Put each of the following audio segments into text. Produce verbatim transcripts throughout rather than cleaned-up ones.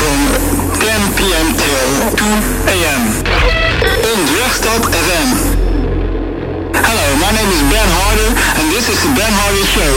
from ten p.m. till two a.m. on Drechtstad F M. Hello, my name is Ben Harder and this is the Ben Harder Show.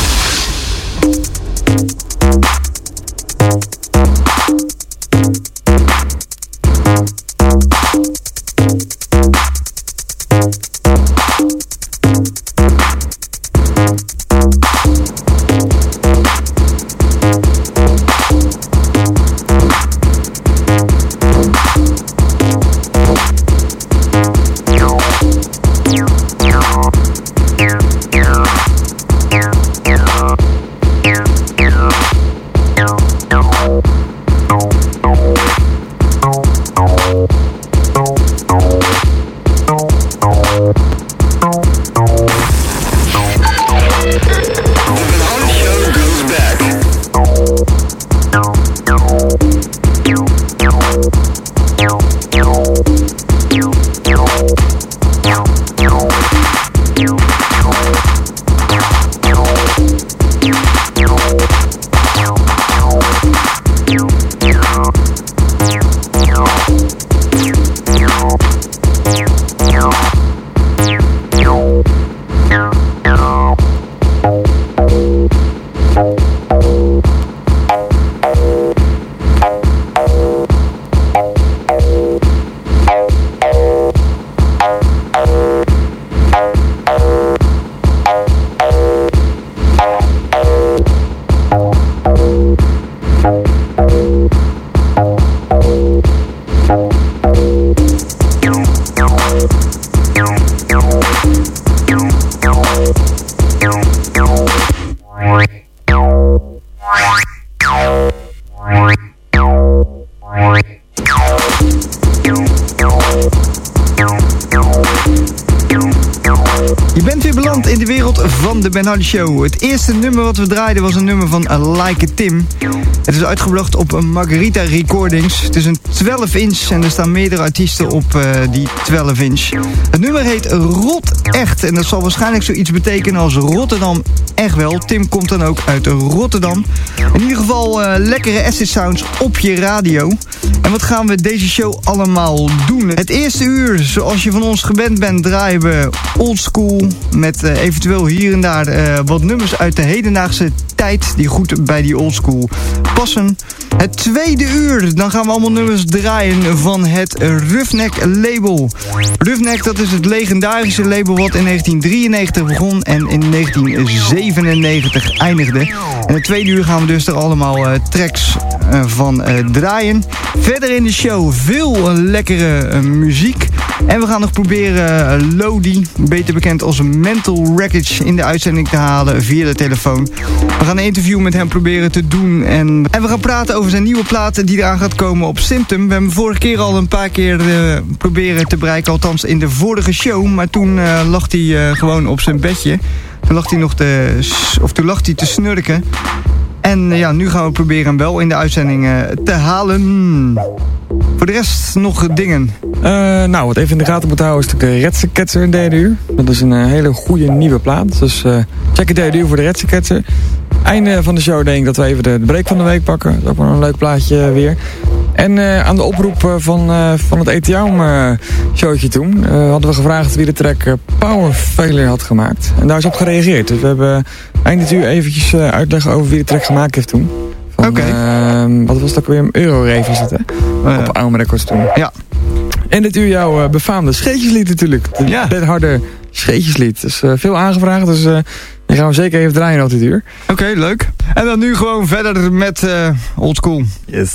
De Ben Harder Show. Het eerste nummer wat we draaiden was een nummer van Like a Tim. Het is uitgebracht op Margarita Recordings. Het is een twaalf inch en er staan meerdere artiesten op uh, die twaalf inch. Het nummer heet Rot Echt en dat zal waarschijnlijk zoiets betekenen als Rotterdam echt wel. Tim komt dan ook uit Rotterdam. In ieder geval uh, lekkere acid sounds op je radio. En wat gaan we deze show allemaal doen? Het eerste uur, zoals je van ons gewend bent, draaien we oldschool met uh, eventueel hier en daar uh, wat nummers uit de hedendaagse tijd die goed bij die oldschool passen. Het tweede uur, dan gaan we allemaal nummers draaien van het Roughneck label. Roughneck, dat is het legendarische label wat in negentien drieënnegentig begon en in negentien zevenennegentig eindigde. En het tweede uur gaan we dus er allemaal uh, tracks uh, van uh, draaien. Verder in de show veel uh, lekkere uh, muziek. En we gaan nog proberen uh, Lodi, beter bekend als Mental Wreckage, in de uitzending te halen via de telefoon. We gaan een interview met hem proberen te doen. En, en we gaan praten over zijn nieuwe plaat die eraan gaat komen op Symptom. We hebben vorige keer al een paar keer uh, proberen te bereiken, althans in de vorige show. Maar toen uh, lag hij uh, gewoon op zijn bedje. Toen lag hij nog te, of toen lag hij te snurken. En uh, ja, nu gaan we proberen hem wel in de uitzending uh, te halen. Voor de rest nog dingen. Uh, nou, wat even in de gaten moet houden is natuurlijk de Redse in derde uur. Dat is een uh, hele goede nieuwe plaat. Dus uh, check het derde uur voor de Redse. Einde van de show denk ik dat we even de, de break van de week pakken. Dat is ook wel een leuk plaatje weer. En uh, aan de oproep uh, van, uh, van het E T A uh, showtje toen uh, hadden we gevraagd wie de track uh, Power Failure had gemaakt. En daar is op gereageerd. Dus we hebben eind dit uur eventjes uh, uitleggen over wie de track gemaakt heeft toen. Oké. Okay. Uh, wat was dat ook weer? Eurorave is het, hè? Uh, op Alma Records toen. Ja. En dit uur jouw uh, befaamde scheetjeslied natuurlijk. De ja. Ben Harder scheetjeslied. Dus uh, veel aangevraagd, dus uh, die gaan we zeker even draaien op dit uur. Oké, okay, leuk. En dan nu gewoon verder met uh, oldschool. Yes.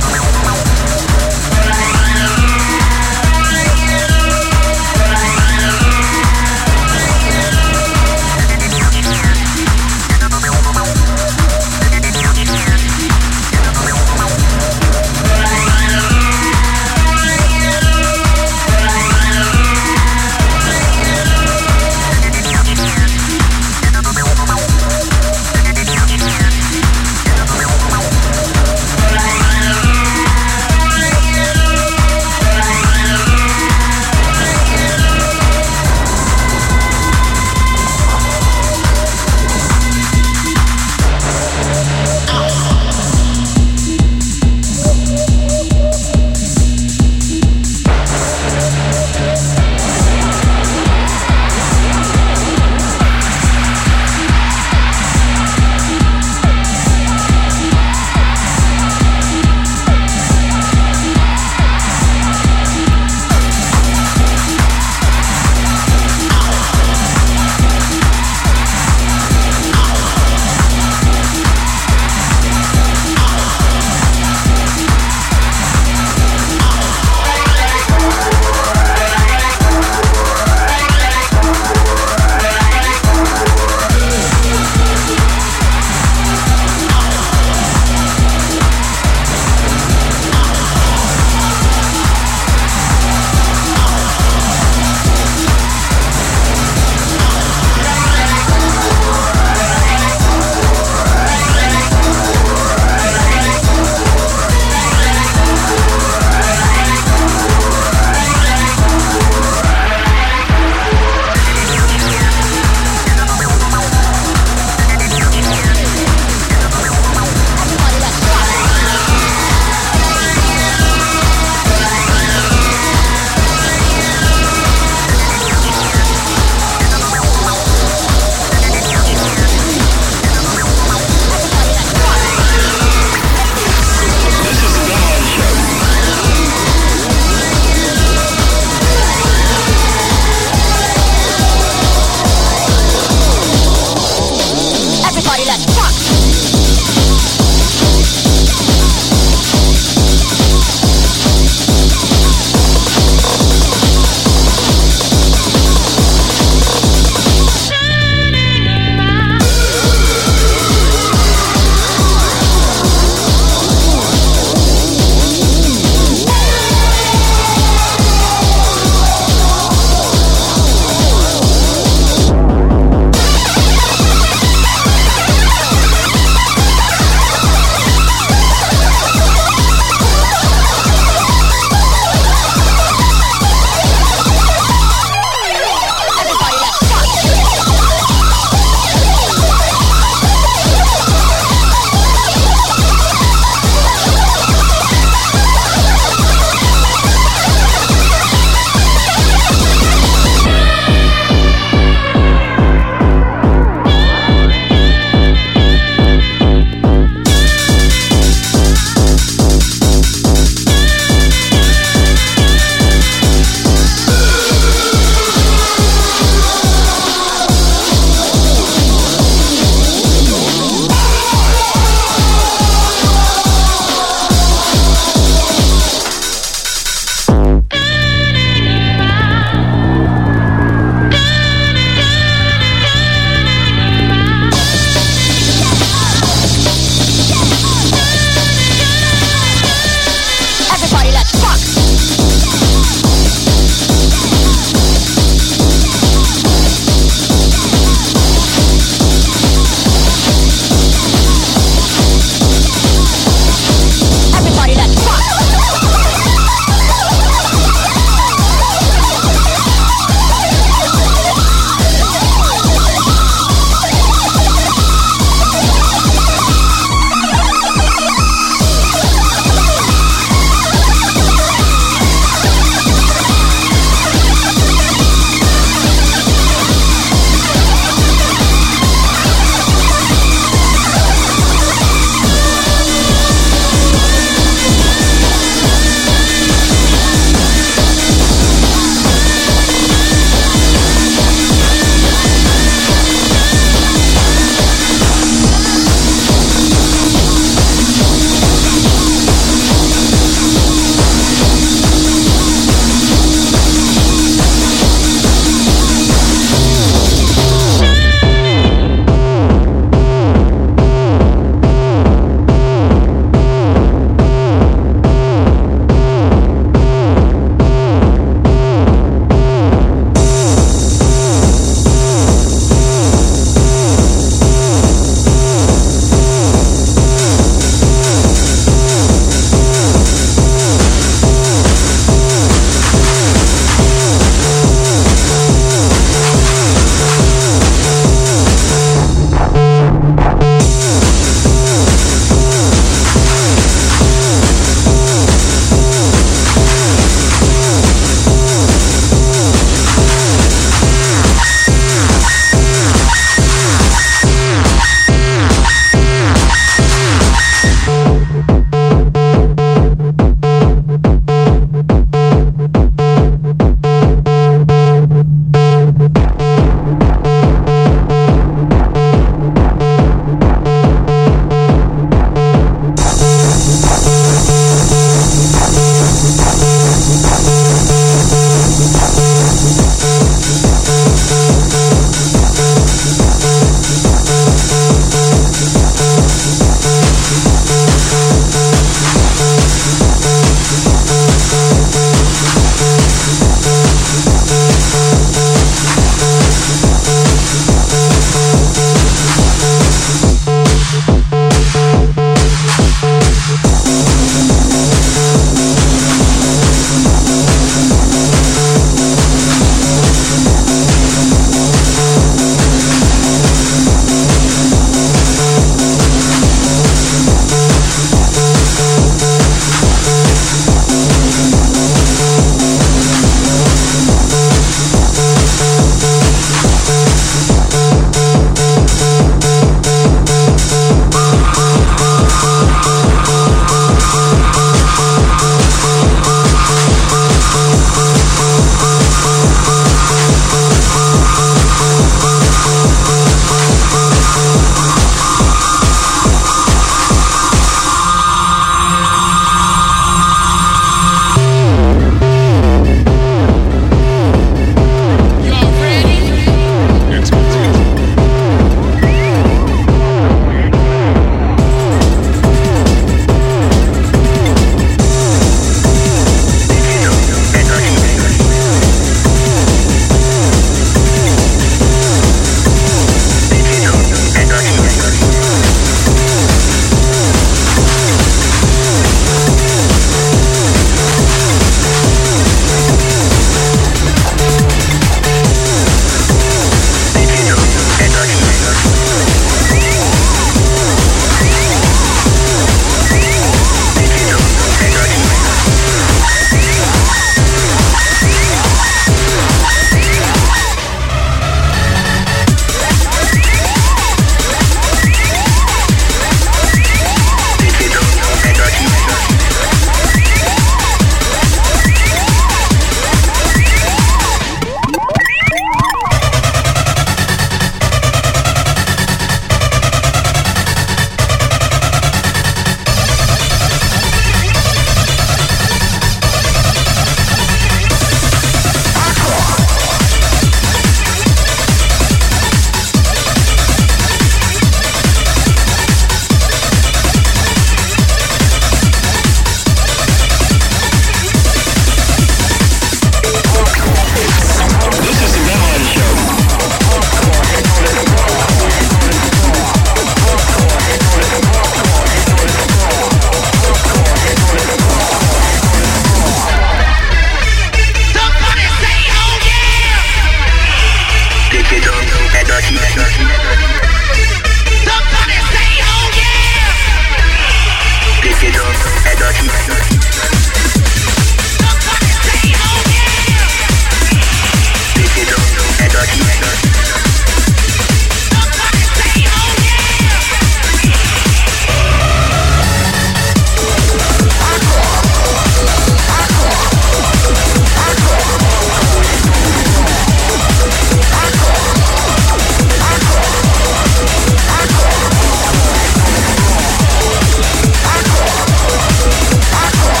Aqua.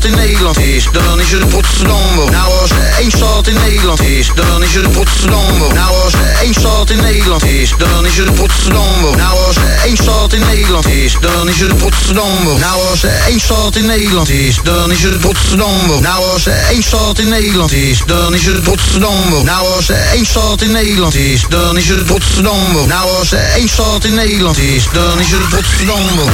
in Nederland is, dan is het Rotterdam wel. Nou als er één stad in Nederland is, dan is het Rotterdam wel. Nou als er één stad in Nederland is, dan is het Rotterdam wel. Nou als er één stad in Nederland is, dan is het Rotterdam wel. Nou als er één stad in Nederland is, dan is het Rotterdam wel. Nou als er één stad in Nederland is, dan is het Rotterdam wel. Nou als er één stad in Nederland is, dan is het Rotterdam wel. Nou als er één stad in Nederland is, dan is het Rotterdam wel.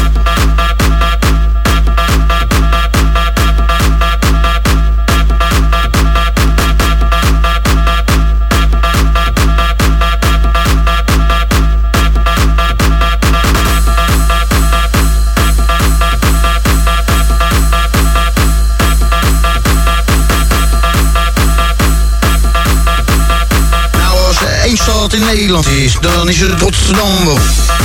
Eén stad in Nederland is, dan is het Rotterdam wel.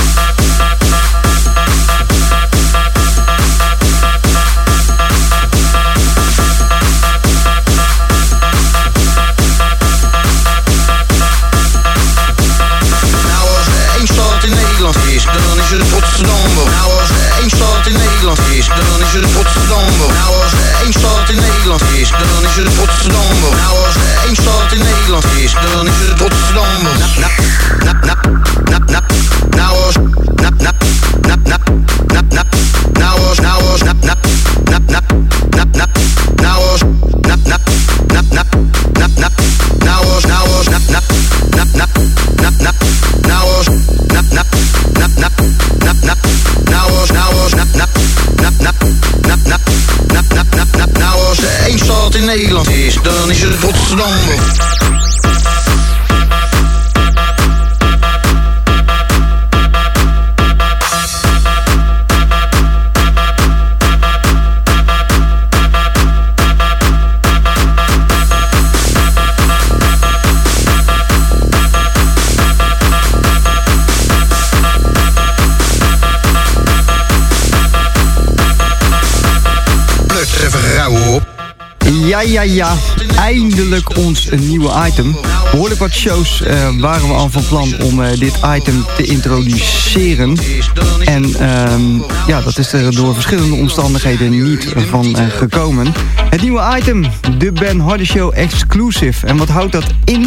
Nou als er één stad in Nederland is, dan is het Rotterdam wel. Nou als er één stad in Nederland is, dan is het Rotterdam wel. Nou als er één stad in Nederland is, dan is het Rotterdam wel. Nou als er één stad in Nederland is, dan is het Rotterdam wel. Nou, nou, nou, nou, nou als, nou, nou, nou, nou, nou, nou, nou als, nou als, nou, nou, nou, nou, nou, nou, nou als, nou, nou, nou, nou, nou, nou, nou als, nou als, nou, nou, nou, nou, nou, nou, nou als, nou, nou, nou, nou, nou, nou, nou als, nou als, nou, nou, nou, nou, nou, nou, nou, nou, nou, nou als er één stad in Nederland is, dan is het Rotterdam wel. Ja, ja, ja. Eindelijk ons een nieuwe item. Behoorlijk wat shows uh, waren we al van plan om uh, dit item te introduceren. En uh, ja, dat is er door verschillende omstandigheden niet van uh, gekomen. Het nieuwe item, de Ben Hardy Show Exclusive. En wat houdt dat in?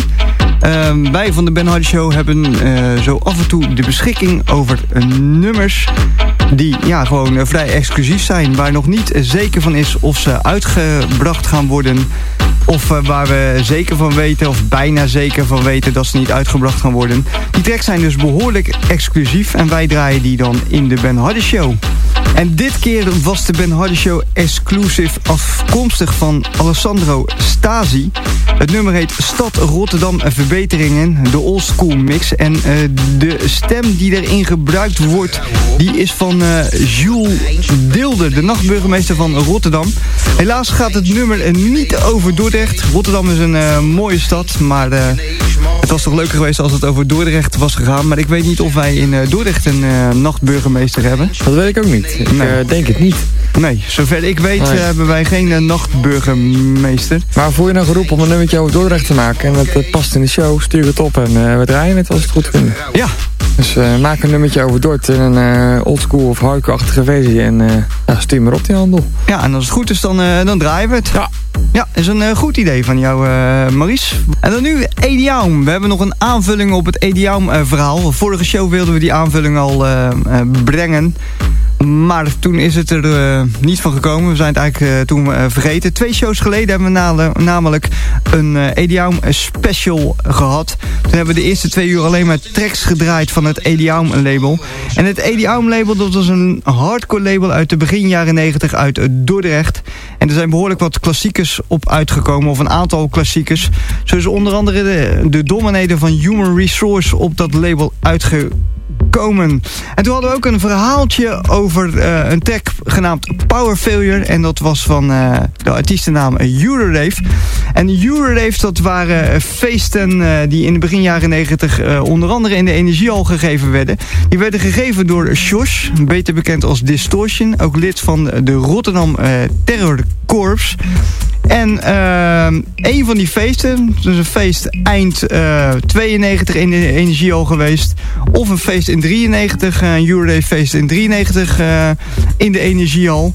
Uh, wij van de Ben Hardy Show hebben uh, zo af en toe de beschikking over uh, nummers die ja, gewoon uh, vrij exclusief zijn. Waar nog niet zeker van is of ze uitgebracht gaan worden. Of uh, waar we zeker van weten, of bijna zeker van weten dat ze niet uitgebracht gaan worden. Die tracks zijn dus behoorlijk exclusief. En wij draaien die dan in de Ben Hardy Show. En dit keer was de Ben Hardy Show Exclusive afkomstig van Alessandro Stasi. Het nummer heet Stad Rotterdam Verbeteringen, de Old School Mix. En uh, de stem die erin gebruikt wordt, die is van uh, Jules Deelder, de nachtburgemeester van Rotterdam. Helaas gaat het nummer niet over Dordrecht. Rotterdam is een uh, mooie stad, maar uh, het was toch leuker geweest als het over Dordrecht was gegaan. Maar ik weet niet of wij in uh, Dordrecht een uh, nachtburgemeester hebben. Dat weet ik ook niet. Ik nee. uh, denk het niet. Nee, zover ik weet nee. uh, hebben wij geen uh, nachtburgemeester. Maar voel je nou geroepen om een nummertje over Dordrecht te maken en het uh, past in de show, stuur het op en uh, we draaien het als het goed vinden. Ja. Dus uh, maak een nummertje over Dort in een uh, oldschool of hardcore-achtige versie en uh, ja, stuur maar op die handel. Ja, en als het goed is, dan, uh, dan draaien we het. Ja. Ja, is een uh, goed idee van jou, uh, Maurice. En dan nu Ediaum. We hebben nog een aanvulling op het Ediaum uh, verhaal. Vorige show wilden we die aanvulling al uh, uh, brengen. Maar toen is het er uh, niet van gekomen. We zijn het eigenlijk uh, toen uh, vergeten. Twee shows geleden hebben we na, namelijk een uh, Ediaum special gehad. Toen hebben we de eerste twee uur alleen maar tracks gedraaid van het Ediaum label. En het Ediaum label, dat was een hardcore label uit de begin jaren negentig uit Dordrecht. En er zijn behoorlijk wat klassiekers op uitgekomen. Of een aantal klassiekers. Zo is onder andere de, de Dominator van Human Resource op dat label uitgekomen. Komen. En toen hadden we ook een verhaaltje over uh, een track genaamd Power Failure. En dat was van uh, de artiestennaam Eurorave. En Eurorave, dat waren feesten uh, die in de begin jaren negentig uh, onder andere in de Energiehal gegeven werden. Die werden gegeven door Josh, beter bekend als Distortion. Ook lid van de Rotterdam uh, Terror Corps. En uh, een van die feesten, dus een feest eind uh, tweeënnegentig in de Energiehal geweest. Of een feest in drieënnegentig, een Eurorave feest in drieënnegentig uh, in de Energiehal.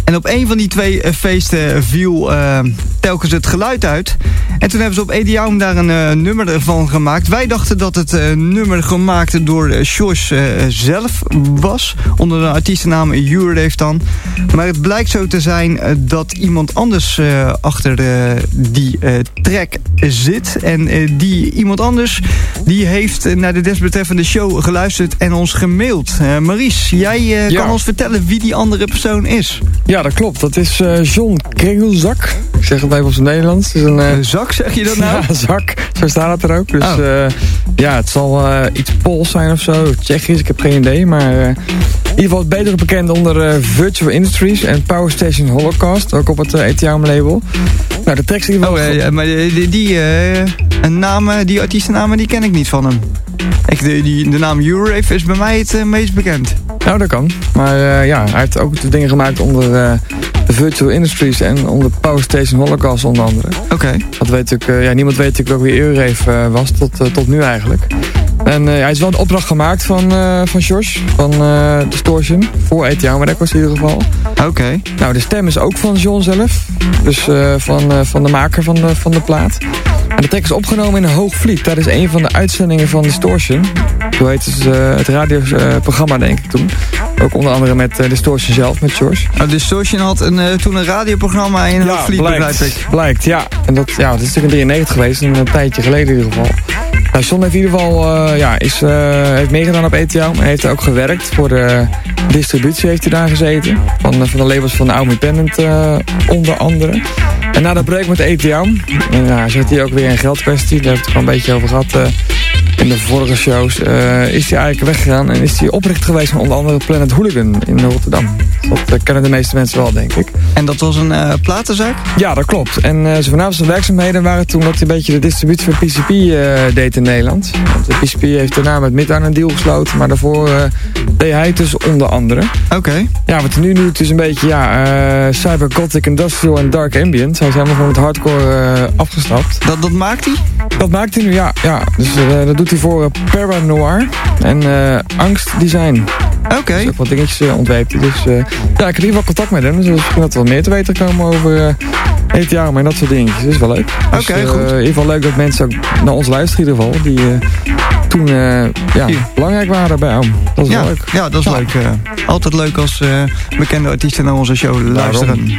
En op een van die twee uh, feesten viel uh, telkens het geluid uit. En toen hebben ze op Ediaum daar een uh, nummer van gemaakt. Wij dachten dat het uh, nummer gemaakt door uh, Sjors uh, zelf was. Onder de artiestennaam Eurave dan. Maar het blijkt zo te zijn uh, dat iemand anders uh, achter uh, die uh, track zit. En uh, die iemand anders die heeft uh, naar de desbetreffende show geluisterd en ons gemaild. Uh, Maries, jij uh, ja. kan ons vertellen wie die andere persoon is. Ja, dat klopt. Dat is uh, John Kregelzak. Ik zeg het even op zijn Nederlands. Het is een, uh... uh, zak, zeg je dat nou? Ja, zak. Zo staat het er ook. Dus oh. uh, ja, het zal uh, iets Pools zijn of zo. Tsjechisch, ik heb geen idee. Maar uh, in ieder geval het beter bekend onder uh, Virtual Industries en Power Station Holocaust. Ook op het uh, Ediaum label. Nou, de tracks die... Oh, uh, maar die, die, uh, namen, die artiestennamen, die ken ik niet van hem. Ik, de, die, de naam Eurave is bij mij het uh, meest bekend. Nou, dat kan. Maar uh, ja, hij heeft ook de dingen gemaakt onder uh, de Virtual Industries en onder Power Station Holocaust onder andere. Oké. Okay. Dat weet ik, uh, ja, niemand weet natuurlijk ook wie Eurave uh, was tot, uh, tot nu eigenlijk. En uh, hij is wel een opdracht gemaakt van, uh, van Sjors, van uh, Distortion, voor Ediaum Records in ieder geval. Oké. Okay. Nou, de stem is ook van John zelf, dus uh, van, uh, van de maker van de, van de plaat. En de track is opgenomen in Hoogvliet. Dat is een van de uitzendingen van Distortion. Zo heet het, uh, het radioprogramma, uh, denk ik, toen. Ook onder andere met uh, Distortion zelf, met Sjors. Oh, Distortion had een, uh, toen een radioprogramma in ja, Hoogvliet, begrijp ik. Blijkt, ja. En dat, ja, dat is natuurlijk in drieënnegentig geweest, een, een tijdje geleden in ieder geval. Nou, John heeft in ieder geval uh, ja, is, uh, heeft meegedaan op Ediaum en heeft ook gewerkt. Voor de distributie heeft hij daar gezeten. Van, uh, van de labels van Out Independent uh, onder andere. En na de break met Ediaum, en ja, zit hij ook weer in geldkwestie. Daar hebben we het al een beetje over gehad uh, in de vorige shows. Uh, is hij eigenlijk weggegaan en is hij oprichter geweest van onder andere Planet Hooligan in Rotterdam. Dat uh, kennen de meeste mensen wel, denk ik. En dat was een uh, platenzaak? Ja, dat klopt. En uh, zijn voornaamste werkzaamheden waren toen dat hij een beetje de distributie van P C P uh, deed in Nederland. Want de P C P heeft daarna met Midtown een deal gesloten, maar daarvoor uh, deed hij dus onder andere. Oké. Okay. Ja, wat hij nu doet is een beetje ja, uh, cyber gothic industrial en dark ambient. Hij is helemaal van het hardcore uh, afgestapt. Dat, dat maakt hij? Dat maakt hij nu, ja. ja. Dus uh, dat doet hij voor uh, Paranoir en uh, Angst Design. Oké. Okay. Dus ook wat dingetjes uh, ontwerpt hij. Dus uh, ja, ik heb in ieder geval contact met hem. Dus misschien dat er wat meer te weten komen over uh, Ediaum en dat soort dingetjes. Dat is wel leuk. Oké, okay, dus, uh, goed. In ieder geval leuk dat mensen ook naar ons luisteren in ieder geval. Die uh, toen uh, ja, belangrijk waren bij hem. Dat is ja, wel leuk. Ja, dat is ja. leuk. Uh, altijd leuk als uh, bekende artiesten naar onze show luisteren. Daarom.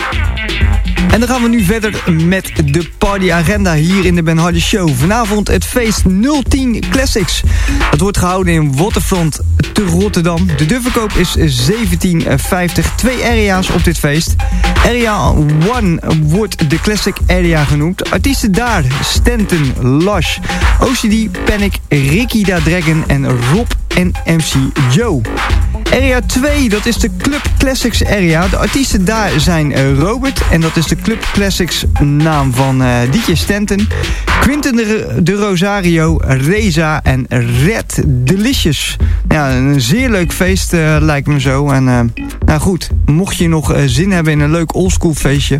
En dan gaan we nu verder met de partyagenda hier in de Ben Hardy Show. Vanavond het feest nul tien Classics. Dat wordt gehouden in Waterfront te Rotterdam. De deurverkoop is zeventien vijftig. Twee area's op dit feest. Area één wordt de Classic Area genoemd. Artiesten daar: Stanton, Lush, O C D, Panic, Ricky Da Dragon en Rob en M C Joe. Area twee, dat is de Club Classics Area. De artiesten daar zijn uh, Robert. En dat is de Club Classics naam van uh, D J Stanton. Quinten de, de Rosario, Reza en Red Delicious. Ja, een zeer leuk feest uh, lijkt me zo. En uh, nou goed, mocht je nog uh, zin hebben in een leuk oldschool feestje,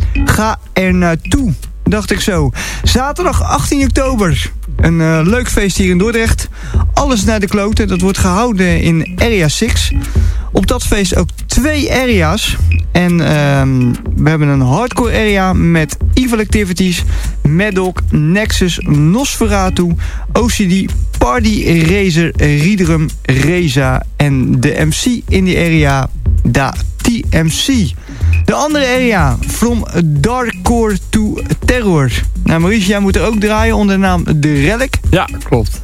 ga er naartoe. Dacht ik zo. Zaterdag achttien oktober. Een uh, leuk feest hier in Dordrecht. Alles naar de kloten. Dat wordt gehouden in Area zes. Op dat feest ook twee area's. En uh, we hebben een hardcore area met Evil Activities, Maddock, Nexus, Nosferatu, O C D, Party Razer, Riedrum, Reza en de M C in die area, Da T M C. De andere area, From Darkcore to Terror. Nou Maurice, jij moet er ook draaien onder de naam De Relic. Ja, klopt.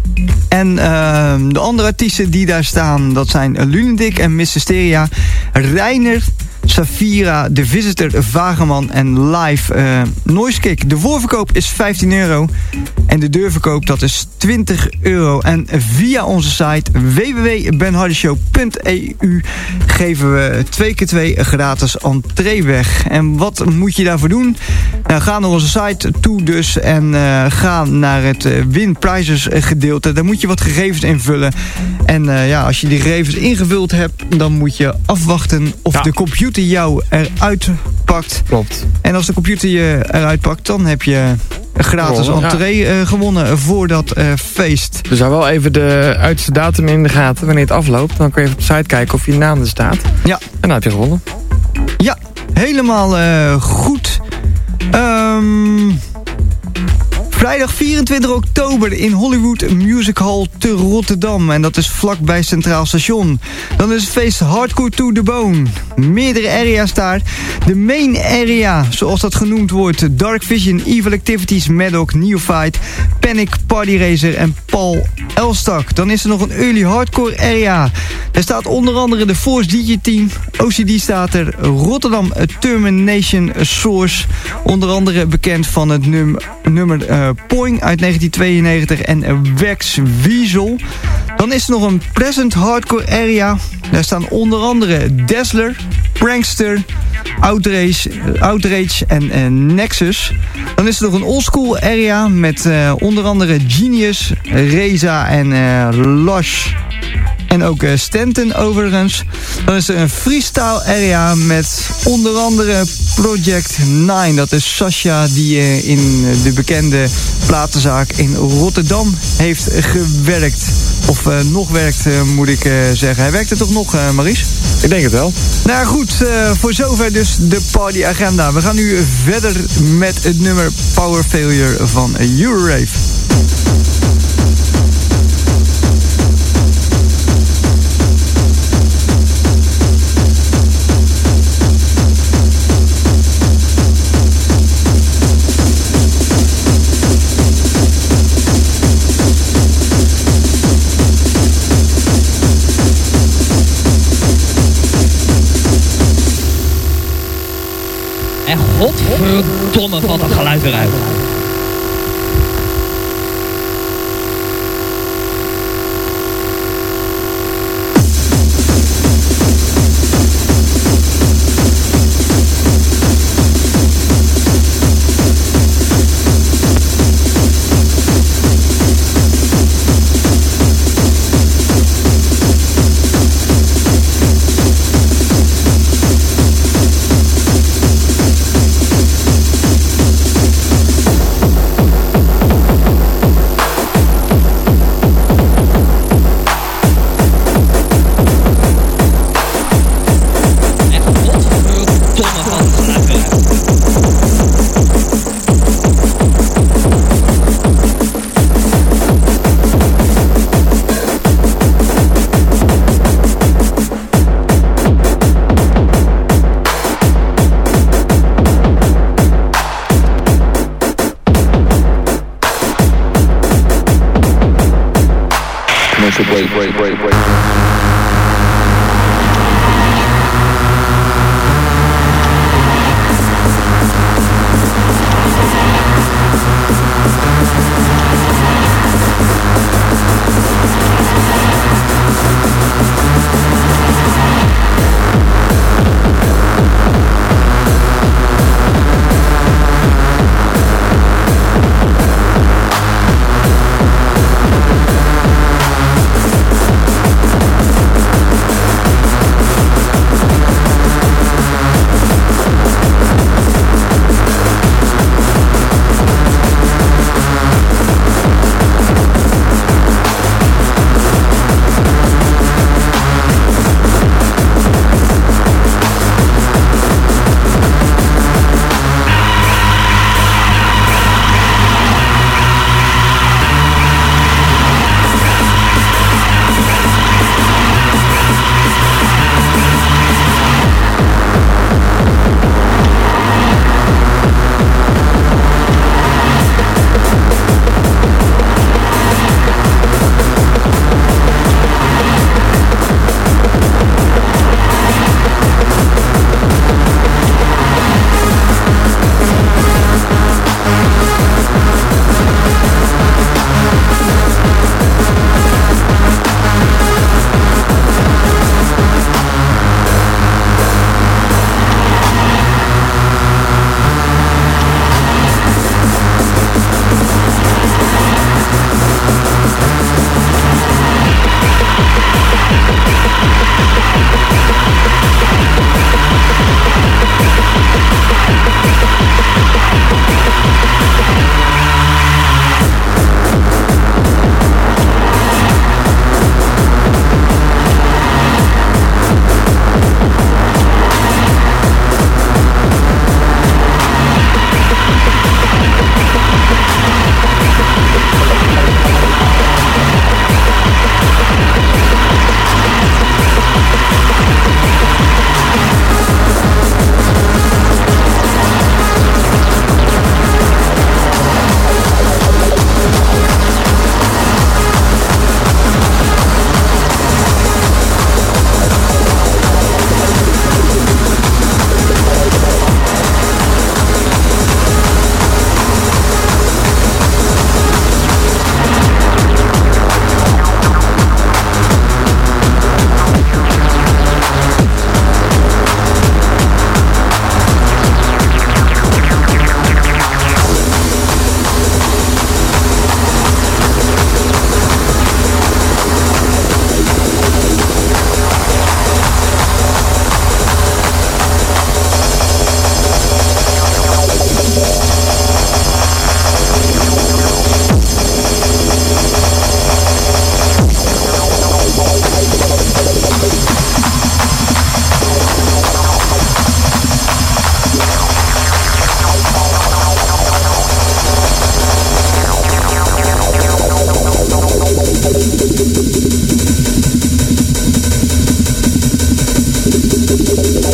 En uh, de andere artiesten die daar staan, dat zijn Lunatic en Miss Hysteria, Reiner, Safira, The Visitor, Vageman en Live uh, Noisekick. De voorverkoop is vijftien euro en de deurverkoop dat is twintig euro. En via onze site w w w punt ben hardy show punt e u geven we twee keer twee gratis entree weg. En wat moet je daarvoor doen? Nou, ga naar onze site toe dus en uh, ga naar het uh, Win Prizes gedeelte. Daar moet je wat gegevens invullen. En uh, ja, als je die gegevens ingevuld hebt, dan moet je afwachten of ja. de computer jou eruit pakt. Klopt. En als de computer je eruit pakt, dan heb je een gratis oh, entree ja. uh, gewonnen voor dat uh, feest. Dus hou wel even de uiterste datum in de gaten wanneer het afloopt. Dan kun je even op de site kijken of je naam er staat. Ja. En dan heb je gewonnen. Ja, helemaal uh, goed. Um, vrijdag vierentwintig oktober in Hollywood Music Hall te Rotterdam. En dat is vlakbij Centraal Station. Dan is het feest Hardcore to the Bone. Meerdere area's daar. De main area, zoals dat genoemd wordt. Dark Vision, Evil Activities, Maddock, Neophyte, Panic, Party Racer en Paul Elstak. Dan is er nog een early hardcore area. Er staat onder andere de Force D J Team. O C D staat er. Rotterdam Termination Source. Onder andere bekend van het num nummer uh, Poing uit negentien tweeënnegentig en Wax Weasel. Dan is er nog een present hardcore area. Daar staan onder andere Dazzler, Prankster, Outrage, Outrage en uh, Nexus. Dan is er nog een oldschool area met uh, onder andere Genius, Reza en uh, Lush. En ook uh, Stanton overigens. Dan is er een freestyle area met onder andere Project nine. Dat is Sasha die uh, in de bekende platenzaak in Rotterdam heeft gewerkt. Of uh, nog werkt, uh, moet ik uh, zeggen. Hij werkt er toch nog, uh, Maurice? Ik denk het wel. Nou goed, uh, voor zover dus de partyagenda. We gaan nu verder met het nummer Power Failure van Eurorave. En godverdomme wat een geluid eruit. Wait, wait, wait, wait.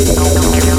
Don't give